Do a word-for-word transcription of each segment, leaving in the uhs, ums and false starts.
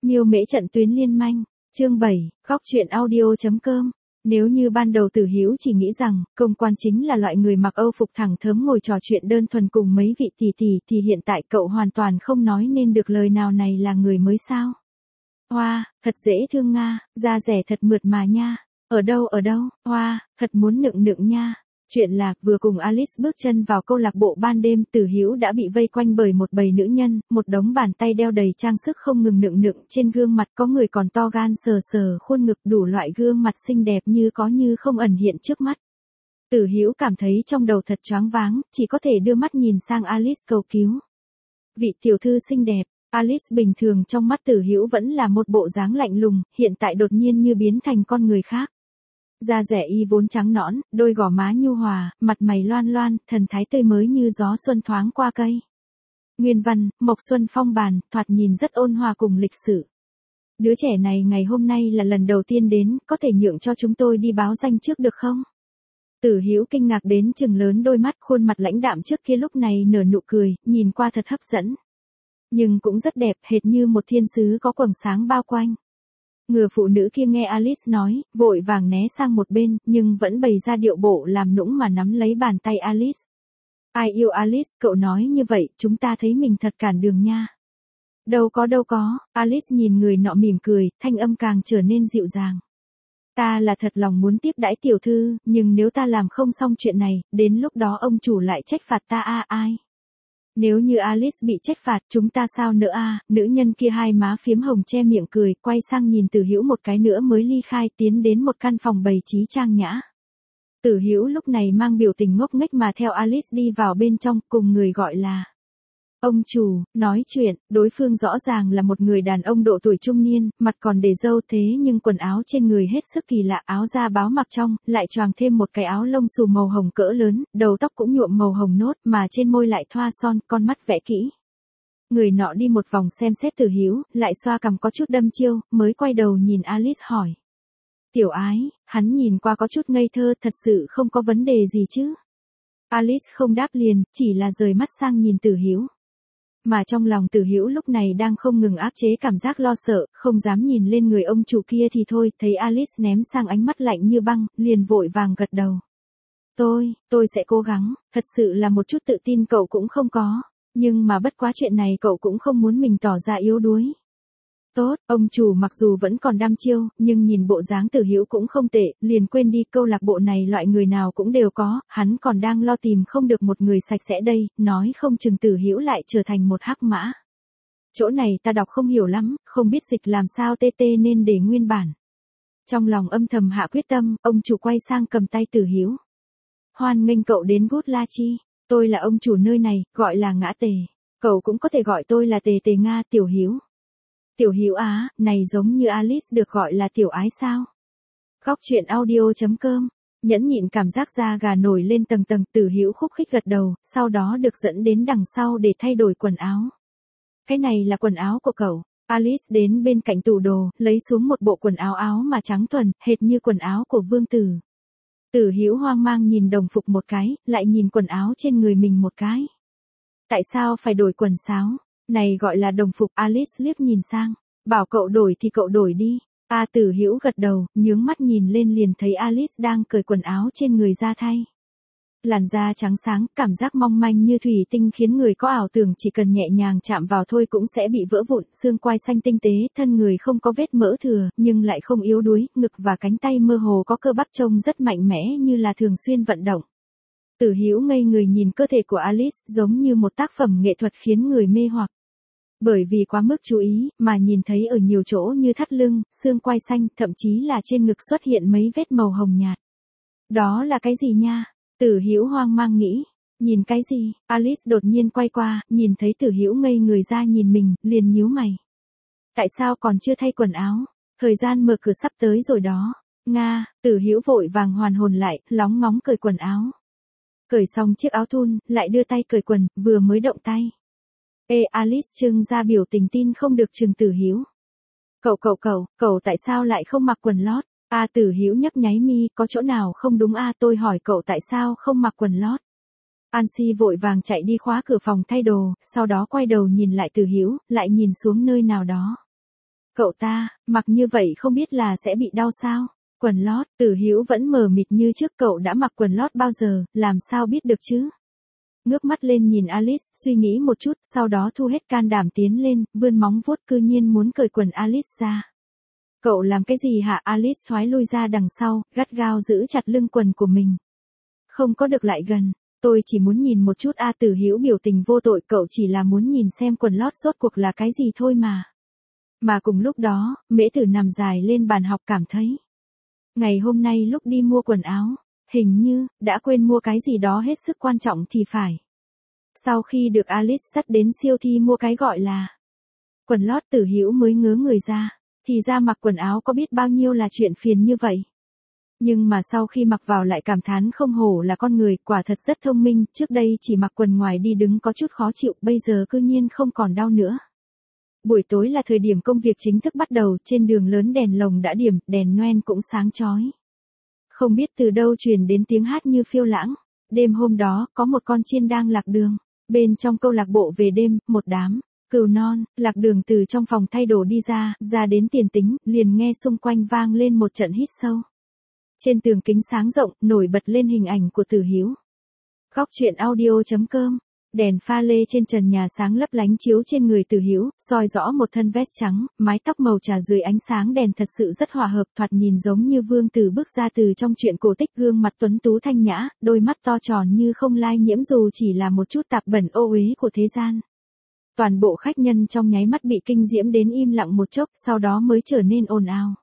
Miêu Mễ trận tuyến liên manh, chương bảy, góc truyện audio chấm com. Nếu như ban đầu Tử Hữu chỉ nghĩ rằng, công quan chính là loại người mặc âu phục thẳng thớm ngồi trò chuyện đơn thuần cùng mấy vị tỷ tỷ thì hiện tại cậu hoàn toàn không nói nên được lời nào này là người mới sao. Hoa, thật dễ thương nga, da rẻ thật mượt mà nha. Ở đâu ở đâu, hoa, thật muốn nựng nựng nha. Chuyện là, vừa cùng Alice bước chân vào câu lạc bộ ban đêm, Tử Hữu đã bị vây quanh bởi một bầy nữ nhân, một đống bàn tay đeo đầy trang sức không ngừng nựng nựng trên gương mặt, có người còn to gan sờ sờ khuôn ngực, đủ loại gương mặt xinh đẹp như có như không ẩn hiện trước mắt. Tử Hữu cảm thấy trong đầu thật choáng váng, chỉ có thể đưa mắt nhìn sang Alice cầu cứu. Vị tiểu thư xinh đẹp. Alice bình thường trong mắt Tử Hữu vẫn là một bộ dáng lạnh lùng, hiện tại đột nhiên như biến thành con người khác. Da rẻ y vốn trắng nõn, đôi gò má nhu hòa, mặt mày loan loan, thần thái tươi mới như gió xuân thoáng qua cây. Nguyên văn, Mộc Xuân phong bàn, thoạt nhìn rất ôn hòa cùng lịch sự. Đứa trẻ này ngày hôm nay là lần đầu tiên đến, có thể nhượng cho chúng tôi đi báo danh trước được không? Tử Hữu kinh ngạc đến trừng lớn đôi mắt, khuôn mặt lãnh đạm trước kia lúc này nở nụ cười, nhìn qua thật hấp dẫn. Nhưng cũng rất đẹp, hệt như một thiên sứ có quầng sáng bao quanh. Người phụ nữ kia nghe Alice nói, vội vàng né sang một bên, nhưng vẫn bày ra điệu bộ làm nũng mà nắm lấy bàn tay Alice. Ai yêu Alice, cậu nói như vậy, chúng ta thấy mình thật cản đường nha. Đâu có đâu có, Alice nhìn người nọ mỉm cười, thanh âm càng trở nên dịu dàng. Ta là thật lòng muốn tiếp đãi tiểu thư, nhưng nếu ta làm không xong chuyện này, đến lúc đó ông chủ lại trách phạt ta a à, ai. Nếu như Alice bị trách phạt, chúng ta sao nữa a? À? Nữ nhân kia hai má phiếm hồng che miệng cười, quay sang nhìn Tử Hữu một cái nữa mới ly khai, tiến đến một căn phòng bày trí trang nhã. Tử Hữu lúc này mang biểu tình ngốc nghếch mà theo Alice đi vào bên trong, cùng người gọi là ông chủ, nói chuyện. Đối phương rõ ràng là một người đàn ông độ tuổi trung niên, mặt còn để râu thế nhưng quần áo trên người hết sức kỳ lạ, áo da báo mặc trong, lại choàng thêm một cái áo lông xù màu hồng cỡ lớn, đầu tóc cũng nhuộm màu hồng nốt, mà trên môi lại thoa son, con mắt vẽ kỹ. Người nọ đi một vòng xem xét Tử Hữu, lại xoa cằm có chút đâm chiêu, mới quay đầu nhìn Alice hỏi. Tiểu ái, hắn nhìn qua có chút ngây thơ, thật sự không có vấn đề gì chứ? Alice không đáp liền, chỉ là rời mắt sang nhìn Tử Hữu. Mà trong lòng Tử Hữu lúc này đang không ngừng áp chế cảm giác lo sợ, không dám nhìn lên người ông chủ kia thì thôi, thấy Alice ném sang ánh mắt lạnh như băng, liền vội vàng gật đầu. Tôi, tôi sẽ cố gắng, thật sự là một chút tự tin cậu cũng không có, nhưng mà bất quá chuyện này cậu cũng không muốn mình tỏ ra yếu đuối. Tốt, ông chủ mặc dù vẫn còn đăm chiêu, nhưng nhìn bộ dáng Tử Hữu cũng không tệ, liền quên đi câu lạc bộ này loại người nào cũng đều có, hắn còn đang lo tìm không được một người sạch sẽ đây, nói không chừng Tử Hữu lại trở thành một hắc mã. Chỗ này ta đọc không hiểu lắm, không biết dịch làm sao tê tê nên để nguyên bản. Trong lòng âm thầm hạ quyết tâm, ông chủ quay sang cầm tay Tử Hữu. Hoan nghênh cậu đến Good La Chi, tôi là ông chủ nơi này, gọi là Ngã Tề, cậu cũng có thể gọi tôi là Tề Tề Nga. Tiểu Hữu. Tiểu Hữu á, này giống như Alice được gọi là tiểu ái sao? Góc truyện audio chấm com. Nhẫn nhịn cảm giác da gà nổi lên tầng tầng, Tử Hữu khúc khích gật đầu, sau đó được dẫn đến đằng sau để thay đổi quần áo. Cái này là quần áo của cậu. Alice đến bên cạnh tủ đồ, lấy xuống một bộ quần áo áo mà trắng thuần, hệt như quần áo của vương tử. Tử Hữu hoang mang nhìn đồng phục một cái, lại nhìn quần áo trên người mình một cái. Tại sao phải đổi quần sáo? Này gọi là đồng phục. Alice liếc nhìn sang, bảo cậu đổi thì cậu đổi đi. A à, Tử Hữu gật đầu, nhướng mắt nhìn lên liền thấy Alice đang cởi quần áo trên người ra thay. Làn da trắng sáng, cảm giác mong manh như thủy tinh khiến người có ảo tưởng chỉ cần nhẹ nhàng chạm vào thôi cũng sẽ bị vỡ vụn, xương quai xanh tinh tế, thân người không có vết mỡ thừa, nhưng lại không yếu đuối, ngực và cánh tay mơ hồ có cơ bắp trông rất mạnh mẽ như là thường xuyên vận động. Tử Hữu ngây người nhìn cơ thể của Alice giống như một tác phẩm nghệ thuật khiến người mê hoặc. Bởi vì quá mức chú ý, mà nhìn thấy ở nhiều chỗ như thắt lưng, xương quai xanh, thậm chí là trên ngực xuất hiện mấy vết màu hồng nhạt. Đó là cái gì nha? Tử Hữu hoang mang nghĩ. Nhìn cái gì? Alice đột nhiên quay qua, nhìn thấy Tử Hữu ngây người ra nhìn mình, liền nhíu mày. Tại sao còn chưa thay quần áo? Thời gian mở cửa sắp tới rồi đó. Nga, Tử Hữu vội vàng hoàn hồn lại, lóng ngóng cởi quần áo. Cởi xong chiếc áo thun, lại đưa tay cởi quần, vừa mới động tay. Ê Alice trưng ra biểu tình tin không được chừng Tử Hữu. Cậu cậu cậu, cậu tại sao lại không mặc quần lót? A à, Tử Hữu nhấp nháy mi, có chỗ nào không đúng a à, tôi hỏi cậu tại sao không mặc quần lót? An Si vội vàng chạy đi khóa cửa phòng thay đồ, sau đó quay đầu nhìn lại Tử Hữu, lại nhìn xuống nơi nào đó. Cậu ta, mặc như vậy không biết là sẽ bị đau sao? Quần lót, Tử Hữu vẫn mờ mịt như trước, cậu đã mặc quần lót bao giờ, làm sao biết được chứ? Ngước mắt lên nhìn Alice, suy nghĩ một chút, sau đó thu hết can đảm tiến lên, vươn móng vuốt cư nhiên muốn cởi quần Alice ra. Cậu làm cái gì hả? Alice thoái lui ra đằng sau, gắt gao giữ chặt lưng quần của mình. Không có được lại gần, tôi chỉ muốn nhìn một chút. A Tử Hữu biểu tình vô tội, cậu chỉ là muốn nhìn xem quần lót rốt cuộc là cái gì thôi mà. Mà cùng lúc đó, Mễ Tử nằm dài lên bàn học cảm thấy. Ngày hôm nay lúc đi mua quần áo, hình như, đã quên mua cái gì đó hết sức quan trọng thì phải. Sau khi được Alice dắt đến siêu thị mua cái gọi là quần lót, Tử Hữu mới ngớ người ra, thì ra mặc quần áo có biết bao nhiêu là chuyện phiền như vậy. Nhưng mà sau khi mặc vào lại cảm thán không hổ là con người, quả thật rất thông minh, trước đây chỉ mặc quần ngoài đi đứng có chút khó chịu, bây giờ cư nhiên không còn đau nữa. Buổi tối là thời điểm công việc chính thức bắt đầu, trên đường lớn đèn lồng đã điểm, đèn Noel cũng sáng chói. Không biết từ đâu truyền đến tiếng hát như phiêu lãng. Đêm hôm đó, có một con chiên đang lạc đường. Bên trong câu lạc bộ về đêm, một đám cừu non, lạc đường từ trong phòng thay đồ đi ra, ra đến tiền tính, liền nghe xung quanh vang lên một trận hít sâu. Trên tường kính sáng rộng, nổi bật lên hình ảnh của Tử Hữu. Góc truyện audio chấm com. Đèn pha lê trên trần nhà sáng lấp lánh chiếu trên người Tử Hữu, soi rõ một thân vest trắng, mái tóc màu trà dưới ánh sáng đèn thật sự rất hòa hợp, thoạt nhìn giống như vương tử bước ra từ trong truyện cổ tích, gương mặt tuấn tú thanh nhã, đôi mắt to tròn như không lai nhiễm dù chỉ là một chút tạp bẩn ô uế của thế gian. Toàn bộ khách nhân trong nháy mắt bị kinh diễm đến im lặng một chốc, sau đó mới trở nên ồn ào.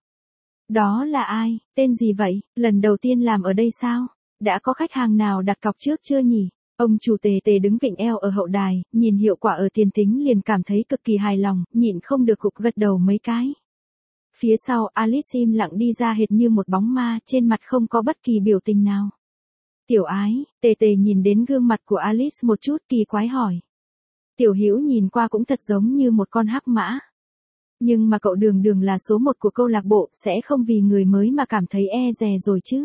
Đó là ai, tên gì vậy, lần đầu tiên làm ở đây sao? Đã có khách hàng nào đặt cọc trước chưa nhỉ? Ông chủ Tề Tề đứng vịn eo ở hậu đài, nhìn hiệu quả ở tiền tính liền cảm thấy cực kỳ hài lòng, nhịn không được gục gật đầu mấy cái. Phía sau, Alice im lặng đi ra hệt như một bóng ma, trên mặt không có bất kỳ biểu tình nào. Tiểu Ái, Tề Tề nhìn đến gương mặt của Alice một chút kỳ quái hỏi. Tiểu Hữu nhìn qua cũng thật giống như một con hắc mã. Nhưng mà cậu đường đường là số một của câu lạc bộ, sẽ không vì người mới mà cảm thấy e dè rồi chứ?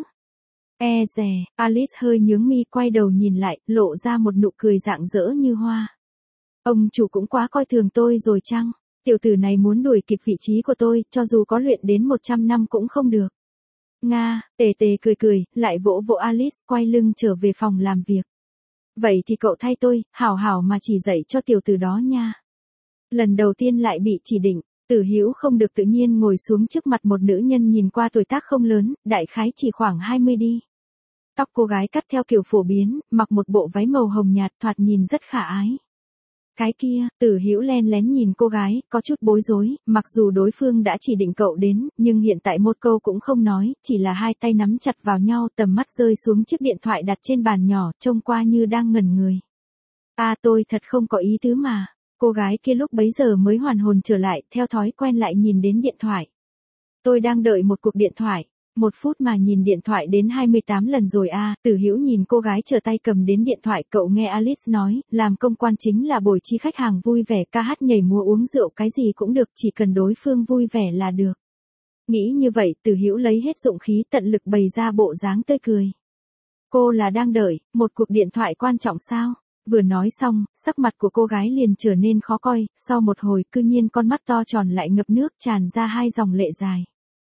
E dè, Alice hơi nhướng mi quay đầu nhìn lại, lộ ra một nụ cười rạng rỡ như hoa. Ông chủ cũng quá coi thường tôi rồi chăng? Tiểu tử này muốn đuổi kịp vị trí của tôi, cho dù có luyện đến một trăm năm cũng không được. Nga, Tề Tề cười cười, lại vỗ vỗ Alice, quay lưng trở về phòng làm việc. Vậy thì cậu thay tôi, hảo hảo mà chỉ dạy cho tiểu tử đó nha. Lần đầu tiên lại bị chỉ định, Tử Hữu không được tự nhiên ngồi xuống trước mặt một nữ nhân nhìn qua tuổi tác không lớn, đại khái chỉ khoảng hai mươi đi. Tóc cô gái cắt theo kiểu phổ biến, mặc một bộ váy màu hồng nhạt, thoạt nhìn rất khả ái. Cái kia, Tử Hữu len lén nhìn cô gái, có chút bối rối, mặc dù đối phương đã chỉ định cậu đến, nhưng hiện tại một câu cũng không nói, chỉ là hai tay nắm chặt vào nhau, tầm mắt rơi xuống chiếc điện thoại đặt trên bàn nhỏ, trông qua như đang ngẩn người. À tôi thật không có ý tứ mà. Cô gái kia lúc bấy giờ mới hoàn hồn trở lại, theo thói quen lại nhìn đến điện thoại. Tôi đang đợi một cuộc điện thoại. Một phút mà nhìn điện thoại đến hai mươi tám lần rồi à, Tử Hữu nhìn cô gái trở tay cầm đến điện thoại, cậu nghe Alice nói, làm công quan chính là bồi chi khách hàng vui vẻ, ca hát nhảy múa uống rượu cái gì cũng được, chỉ cần đối phương vui vẻ là được. Nghĩ như vậy, Tử Hữu lấy hết dụng khí tận lực bày ra bộ dáng tươi cười. Cô là đang đợi, một cuộc điện thoại quan trọng sao? Vừa nói xong, sắc mặt của cô gái liền trở nên khó coi, sau một hồi cư nhiên con mắt to tròn lại ngập nước tràn ra hai dòng lệ dài.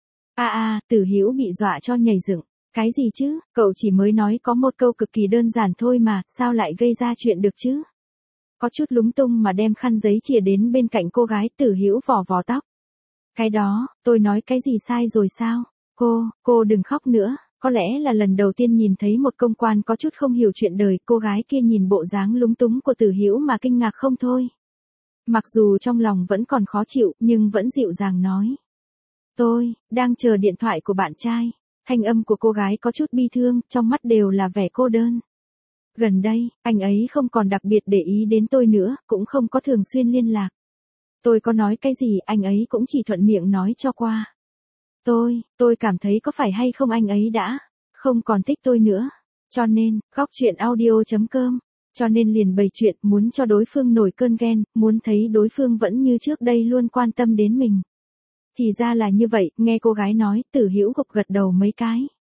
A a, Tử Hữu bị dọa cho nhảy dựng. Cái gì chứ, cậu chỉ mới nói có một câu cực kỳ đơn giản thôi mà, sao lại gây ra chuyện được chứ? Có chút lúng tung mà đem khăn giấy chìa đến bên cạnh cô gái, Tử Hữu vò vò tóc. Cái đó, tôi nói cái gì sai rồi sao? Cô, cô đừng khóc nữa. Có lẽ là lần đầu tiên nhìn thấy một công quan có chút không hiểu chuyện đời, cô gái kia nhìn bộ dáng lúng túng của Tử Hữu mà kinh ngạc không thôi. Mặc dù trong lòng vẫn còn khó chịu, nhưng vẫn dịu dàng nói. Tôi, đang chờ điện thoại của bạn trai. Thanh âm của cô gái có chút bi thương, trong mắt đều là vẻ cô đơn. Gần đây, anh ấy không còn đặc biệt để ý đến tôi nữa, cũng không có thường xuyên liên lạc. Tôi có nói cái gì, anh ấy cũng chỉ thuận miệng nói cho qua. Tôi, tôi cảm thấy có phải hay không anh ấy đã không còn thích tôi nữa. Cho nên, góc truyện audio chấm com. Cho nên liền bày chuyện, muốn cho đối phương nổi cơn ghen, muốn thấy đối phương vẫn như trước đây luôn quan tâm đến mình. Thì ra là như vậy, nghe cô gái nói, Tử Hữu gục gật đầu mấy cái.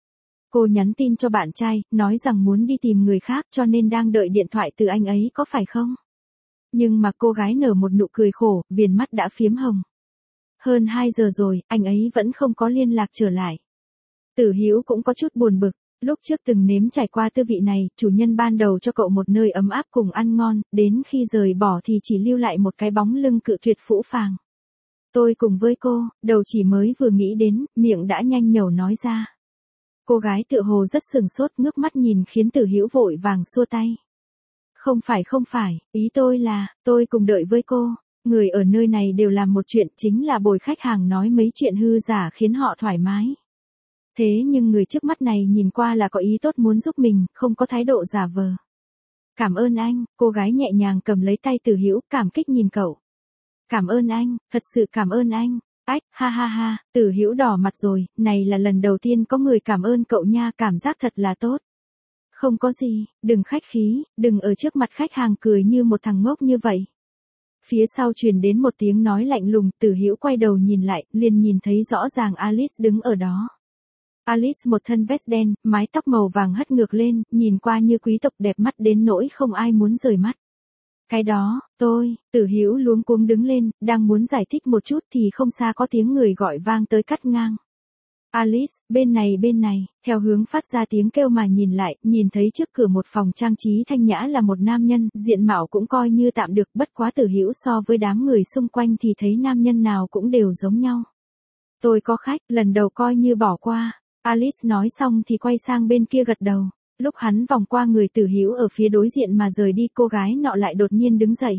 Cô nhắn tin cho bạn trai, nói rằng muốn đi tìm người khác cho nên đang đợi điện thoại từ anh ấy có phải không? Nhưng mà cô gái nở một nụ cười khổ, viền mắt đã phiếm hồng. hơn hai giờ rồi, anh ấy vẫn không có liên lạc trở lại. Tử Hữu cũng có chút buồn bực, lúc trước từng nếm trải qua tư vị này, chủ nhân ban đầu cho cậu một nơi ấm áp cùng ăn ngon, đến khi rời bỏ thì chỉ lưu lại một cái bóng lưng cự tuyệt phũ phàng. Tôi cùng với cô, đầu chỉ mới vừa nghĩ đến, miệng đã nhanh nhẩu nói ra. Cô gái tựa hồ rất sừng sốt, ngước mắt nhìn khiến Tử Hữu vội vàng xua tay. Không phải không phải, ý tôi là, tôi cùng đợi với cô, người ở nơi này đều làm một chuyện, chính là bồi khách hàng nói mấy chuyện hư giả khiến họ thoải mái. Thế nhưng người trước mắt này nhìn qua là có ý tốt muốn giúp mình, không có thái độ giả vờ. Cảm ơn anh, cô gái nhẹ nhàng cầm lấy tay Tử Hữu, cảm kích nhìn cậu. Cảm ơn anh, thật sự cảm ơn anh. Ách, ha ha ha, Tử Hữu đỏ mặt rồi, này là lần đầu tiên có người cảm ơn cậu nha, cảm giác thật là tốt. Không có gì, đừng khách khí, đừng ở trước mặt khách hàng cười như một thằng ngốc như vậy. Phía sau truyền đến một tiếng nói lạnh lùng, Tử Hữu quay đầu nhìn lại, liền nhìn thấy rõ ràng Alice đứng ở đó. Alice một thân vest đen, mái tóc màu vàng hất ngược lên, nhìn qua như quý tộc đẹp mắt đến nỗi không ai muốn rời mắt. Cái đó, tôi, Tử Hữu luống cuống đứng lên, đang muốn giải thích một chút thì không xa có tiếng người gọi vang tới cắt ngang. Alice, bên này bên này, theo hướng phát ra tiếng kêu mà nhìn lại, nhìn thấy trước cửa một phòng trang trí thanh nhã là một nam nhân, diện mạo cũng coi như tạm được, bất quá Tử Hữu so với đám người xung quanh thì thấy nam nhân nào cũng đều giống nhau. Tôi có khách, lần đầu coi như bỏ qua. Alice nói xong thì quay sang bên kia gật đầu. Lúc hắn vòng qua người Tử Hữu ở phía đối diện mà rời đi, cô gái nọ lại đột nhiên đứng dậy.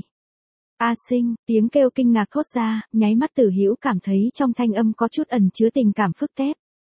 A Sinh, tiếng kêu kinh ngạc thốt ra, nháy mắt Tử Hữu cảm thấy trong thanh âm có chút ẩn chứa tình cảm phức tạp.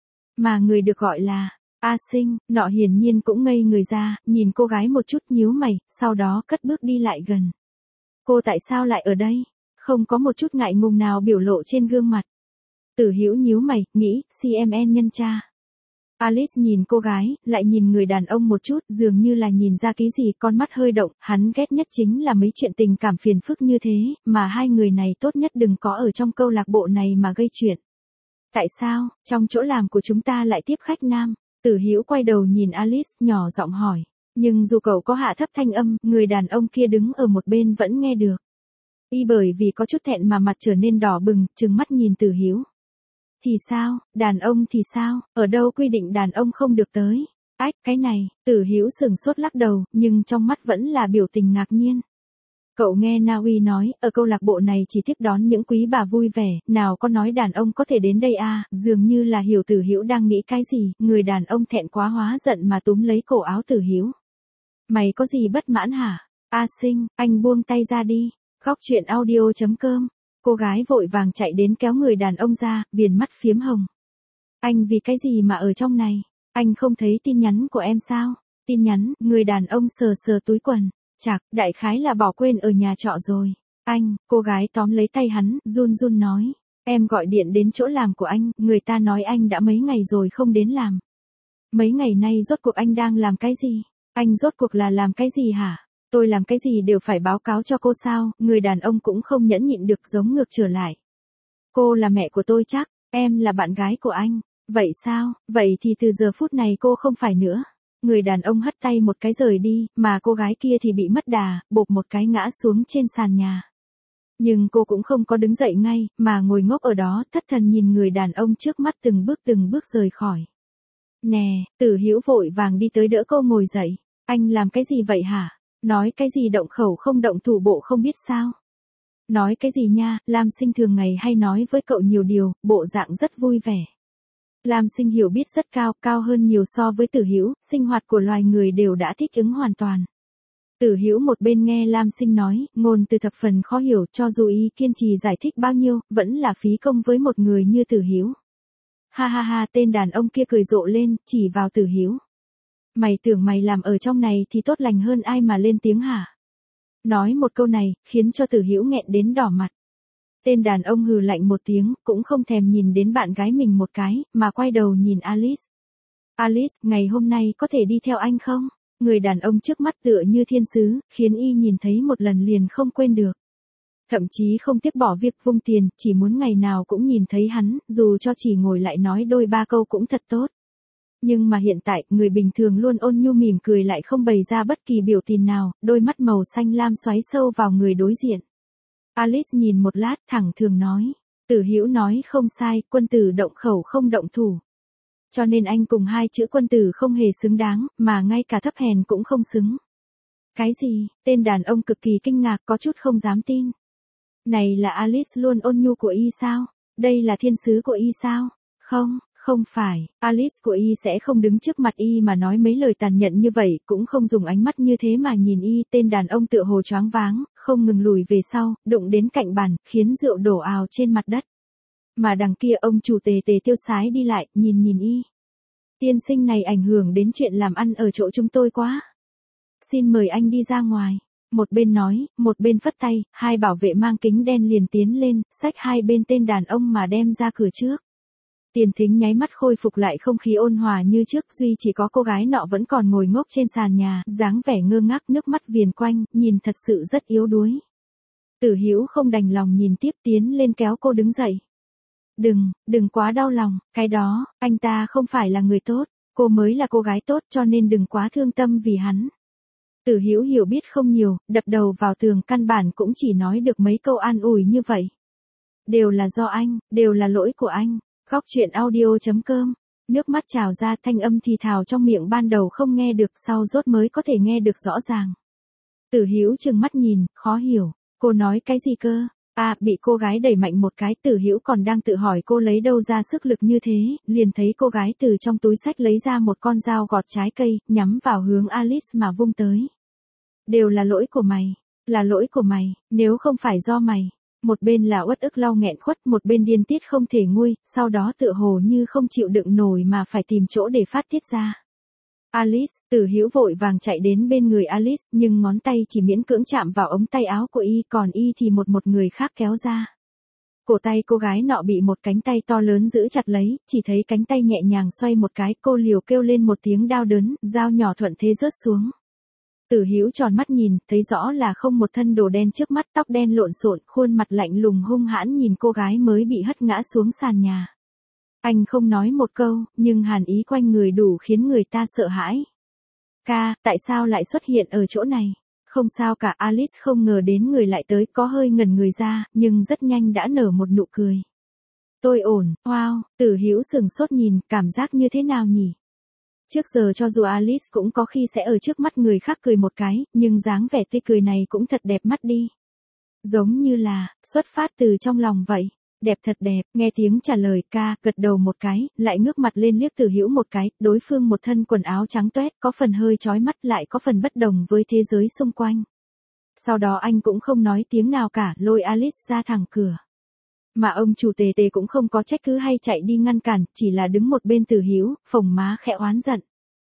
Mà người được gọi là A Sinh, nọ hiển nhiên cũng ngây người ra, nhìn cô gái một chút nhíu mày, sau đó cất bước đi lại gần. Cô tại sao lại ở đây? Không có một chút ngại ngùng nào biểu lộ trên gương mặt. Tử Hữu nhíu mày, nghĩ, xê em en nhân cha. Alice nhìn cô gái, lại nhìn người đàn ông một chút, dường như là nhìn ra cái gì, con mắt hơi động, hắn ghét nhất chính là mấy chuyện tình cảm phiền phức như thế, mà hai người này tốt nhất đừng có ở trong câu lạc bộ này mà gây chuyện. Tại sao, trong chỗ làm của chúng ta lại tiếp khách nam? Tử Hữu quay đầu nhìn Alice, nhỏ giọng hỏi. Nhưng dù cậu có hạ thấp thanh âm, người đàn ông kia đứng ở một bên vẫn nghe được. Y bởi vì có chút thẹn mà mặt trở nên đỏ bừng, trừng mắt nhìn Tử Hữu. Thì sao, đàn ông thì sao, ở đâu quy định đàn ông không được tới? Ách, cái này, Tử Hữu sừng sốt lắc đầu, nhưng trong mắt vẫn là biểu tình ngạc nhiên. Cậu nghe Na Uy nói, ở câu lạc bộ này chỉ tiếp đón những quý bà vui vẻ, nào có nói đàn ông có thể đến đây à, dường như là hiểu Tử Hữu đang nghĩ cái gì, người đàn ông thẹn quá hóa giận mà túm lấy cổ áo Tử Hữu. Mày có gì bất mãn hả? A Sinh, anh buông tay ra đi. Góc truyện audio chấm com. Cô gái vội vàng chạy đến kéo người đàn ông ra, viền mắt phiếm hồng. Anh vì cái gì mà ở trong này? Anh không thấy tin nhắn của em sao? Tin nhắn, người đàn ông sờ sờ túi quần. Chạc, đại khái là bỏ quên ở nhà trọ rồi. Anh, cô gái tóm lấy tay hắn, run run nói. Em gọi điện đến chỗ làm của anh, người ta nói anh đã mấy ngày rồi không đến làm. Mấy ngày nay rốt cuộc anh đang làm cái gì? Anh rốt cuộc là làm cái gì hả? Tôi làm cái gì đều phải báo cáo cho cô sao? Người đàn ông cũng không nhẫn nhịn được giống ngược trở lại. Cô là mẹ của tôi chắc, em là bạn gái của anh. Vậy sao? Vậy thì từ giờ phút này cô không phải nữa. Người đàn ông hất tay một cái rời đi, mà cô gái kia thì bị mất đà, bộp một cái ngã xuống trên sàn nhà. Nhưng cô cũng không có đứng dậy ngay, mà ngồi ngốc ở đó, thất thần nhìn người đàn ông trước mắt từng bước từng bước rời khỏi. Nè, Tử Hữu vội vàng đi tới đỡ cô ngồi dậy. Anh làm cái gì vậy hả? Nói cái gì động khẩu không động thủ bộ không biết sao? Nói cái gì nha, Lam Sinh thường ngày hay nói với cậu nhiều điều, bộ dạng rất vui vẻ. Lam Sinh hiểu biết rất cao, cao hơn nhiều so với Tử Hữu, sinh hoạt của loài người đều đã thích ứng hoàn toàn. Tử Hữu một bên nghe Lam Sinh nói, ngôn từ thập phần khó hiểu, cho dù ý kiên trì giải thích bao nhiêu, vẫn là phí công với một người như Tử Hữu. Ha ha ha, tên đàn ông kia cười rộ lên, chỉ vào Tử Hữu. Mày tưởng mày làm ở trong này thì tốt lành hơn ai mà lên tiếng hả? Nói một câu này, khiến cho Tử Hữu nghẹn đến đỏ mặt. Tên đàn ông hừ lạnh một tiếng, cũng không thèm nhìn đến bạn gái mình một cái, mà quay đầu nhìn Alice. Alice, ngày hôm nay có thể đi theo anh không? Người đàn ông trước mắt tựa như thiên sứ, khiến y nhìn thấy một lần liền không quên được. Thậm chí không tiếc bỏ việc vung tiền, chỉ muốn ngày nào cũng nhìn thấy hắn, dù cho chỉ ngồi lại nói đôi ba câu cũng thật tốt. Nhưng mà hiện tại, người bình thường luôn ôn nhu mỉm cười lại không bày ra bất kỳ biểu tình nào, đôi mắt màu xanh lam xoáy sâu vào người đối diện. Alice nhìn một lát, thẳng thường nói. Tử Hữu nói không sai, quân tử động khẩu không động thủ. Cho nên anh cùng hai chữ quân tử không hề xứng đáng, mà ngay cả thấp hèn cũng không xứng. Cái gì? Tên đàn ông cực kỳ kinh ngạc, có chút không dám tin. Này là Alice luôn ôn nhu của y sao? Đây là thiên sứ của y sao? Không, không phải, Alice của y sẽ không đứng trước mặt y mà nói mấy lời tàn nhẫn như vậy, cũng không dùng ánh mắt như thế mà nhìn y. Tên đàn ông tựa hồ choáng váng, không ngừng lùi về sau, đụng đến cạnh bàn, khiến rượu đổ ào trên mặt đất. Mà đằng kia ông chủ Tề Tề Tiêu Sái đi lại, nhìn nhìn y. Tiên sinh này ảnh hưởng đến chuyện làm ăn ở chỗ chúng tôi quá. Xin mời anh đi ra ngoài. Một bên nói, một bên phất tay, hai bảo vệ mang kính đen liền tiến lên, xách hai bên tên đàn ông mà đem ra cửa trước. Tiền Thính nháy mắt khôi phục lại không khí ôn hòa như trước, duy chỉ có cô gái nọ vẫn còn ngồi ngốc trên sàn nhà, dáng vẻ ngơ ngác, nước mắt viền quanh, nhìn thật sự rất yếu đuối. Tử Hữu không đành lòng nhìn tiếp, tiến lên kéo cô đứng dậy. Đừng, đừng quá đau lòng, cái đó, anh ta không phải là người tốt, cô mới là cô gái tốt cho nên đừng quá thương tâm vì hắn. Tử Hữu hiểu biết không nhiều, đập đầu vào tường, căn bản cũng chỉ nói được mấy câu an ủi như vậy. Đều là do anh, đều là lỗi của anh. Góc truyện audio chấm com. Nước mắt trào ra, thanh âm thì thào trong miệng ban đầu không nghe được, sau rốt mới có thể nghe được rõ ràng. Tử Hữu trừng mắt nhìn, khó hiểu, cô nói cái gì cơ? À, bị cô gái đẩy mạnh một cái. Tử Hữu còn đang tự hỏi cô lấy đâu ra sức lực như thế, liền thấy cô gái từ trong túi xách lấy ra một con dao gọt trái cây, nhắm vào hướng Alice mà vung tới. Đều là lỗi của mày, là lỗi của mày, nếu không phải do mày. Một bên là uất ức lau nghẹn khuất, một bên điên tiết không thể nguôi, sau đó tựa hồ như không chịu đựng nổi mà phải tìm chỗ để phát tiết ra. Alice, Tử Hữu vội vàng chạy đến bên người Alice, nhưng ngón tay chỉ miễn cưỡng chạm vào ống tay áo của y, còn y thì một một người khác kéo ra. Cổ tay cô gái nọ bị một cánh tay to lớn giữ chặt lấy, chỉ thấy cánh tay nhẹ nhàng xoay một cái, cô liều kêu lên một tiếng đau đớn, dao nhỏ thuận thế rớt xuống. Tử Hữu tròn mắt nhìn, thấy rõ là không một thân đồ đen trước mắt, tóc đen lộn xộn, khuôn mặt lạnh lùng hung hãn nhìn cô gái mới bị hất ngã xuống sàn nhà. Anh không nói một câu, nhưng hàn ý quanh người đủ khiến người ta sợ hãi. Ca, tại sao lại xuất hiện ở chỗ này? Không sao cả, Alice không ngờ đến người lại tới, có hơi ngẩn người ra, nhưng rất nhanh đã nở một nụ cười. Tôi ổn, wow, Tử Hữu sừng sốt nhìn, cảm giác như thế nào nhỉ? Trước giờ cho dù Alice cũng có khi sẽ ở trước mắt người khác cười một cái, nhưng dáng vẻ tươi cười này cũng thật đẹp mắt đi. Giống như là, xuất phát từ trong lòng vậy. Đẹp thật đẹp, nghe tiếng trả lời, ca, gật đầu một cái, lại ngước mặt lên liếc Tử Hữu một cái, đối phương một thân quần áo trắng toét, có phần hơi chói mắt lại có phần bất đồng với thế giới xung quanh. Sau đó anh cũng không nói tiếng nào cả, lôi Alice ra thẳng cửa. Mà ông chủ Tề Tề cũng không có trách cứ hay chạy đi ngăn cản, chỉ là đứng một bên Tử Hữu, phồng má khẽ oán giận.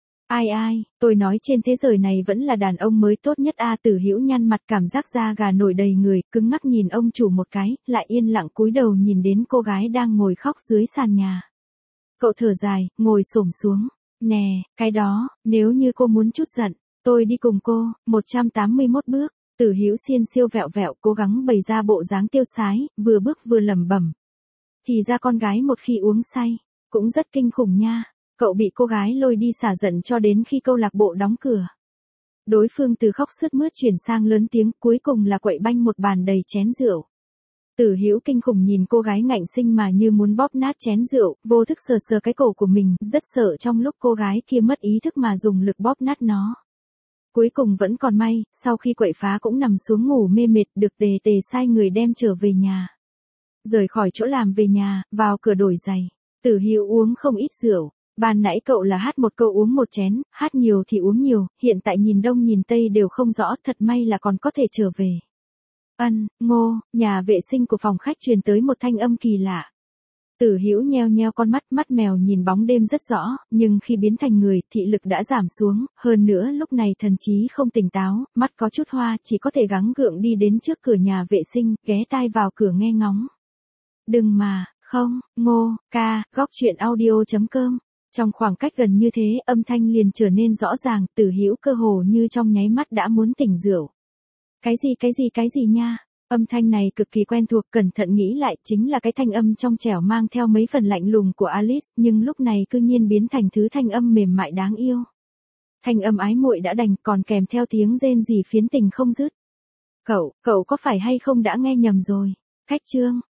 Ai ai, tôi nói trên thế giới này vẫn là đàn ông mới tốt nhất a. Tử Hữu nhăn mặt, cảm giác da gà nổi đầy người, cứng ngắc nhìn ông chủ một cái, lại yên lặng cúi đầu nhìn đến cô gái đang ngồi khóc dưới sàn nhà. Cậu thở dài, ngồi xổm xuống. Nè, cái đó, nếu như cô muốn chút giận, tôi đi cùng cô. một trăm tám mươi mốt bước. Tử Hữu xiên siêu vẹo vẹo, cố gắng bày ra bộ dáng tiêu sái, vừa bước vừa lẩm bẩm. Thì ra con gái một khi uống say, cũng rất kinh khủng nha. Cậu bị cô gái lôi đi xả giận cho đến khi câu lạc bộ đóng cửa. Đối phương từ khóc sướt mướt chuyển sang lớn tiếng, cuối cùng là quậy banh một bàn đầy chén rượu. Tử Hữu kinh khủng nhìn cô gái ngạnh sinh mà như muốn bóp nát chén rượu, vô thức sờ sờ cái cổ của mình, rất sợ trong lúc cô gái kia mất ý thức mà dùng lực bóp nát nó. Cuối cùng vẫn còn may, sau khi quậy phá cũng nằm xuống ngủ mê mệt, được Tề Tề sai người đem trở về nhà. Rời khỏi chỗ làm về nhà, vào cửa đổi giày. Tử Hữu uống không ít rượu. Ban nãy cậu là hát một câu uống một chén, hát nhiều thì uống nhiều, hiện tại nhìn đông nhìn tây đều không rõ, thật may là còn có thể trở về. Ân, Ngô, nhà vệ sinh của phòng khách truyền tới một thanh âm kỳ lạ. Tử Hữu nheo nheo con mắt, mắt mèo nhìn bóng đêm rất rõ, nhưng khi biến thành người, thị lực đã giảm xuống, hơn nữa lúc này thần trí không tỉnh táo, mắt có chút hoa, chỉ có thể gắng gượng đi đến trước cửa nhà vệ sinh, ghé tai vào cửa nghe ngóng. Đừng mà, không, Ngô, ca, góc truyện audio chấm com. Trong khoảng cách gần như thế, âm thanh liền trở nên rõ ràng, Tử Hữu cơ hồ như trong nháy mắt đã muốn tỉnh rượu. Cái gì cái gì cái gì nha? Âm thanh này cực kỳ quen thuộc, cẩn thận nghĩ lại, chính là cái thanh âm trong trẻo mang theo mấy phần lạnh lùng của Alice, nhưng lúc này cư nhiên biến thành thứ thanh âm mềm mại đáng yêu. Thanh âm ái muội đã đành, còn kèm theo tiếng rên rỉ phiến tình không dứt. Cậu, cậu có phải hay không đã nghe nhầm rồi? Khách trương,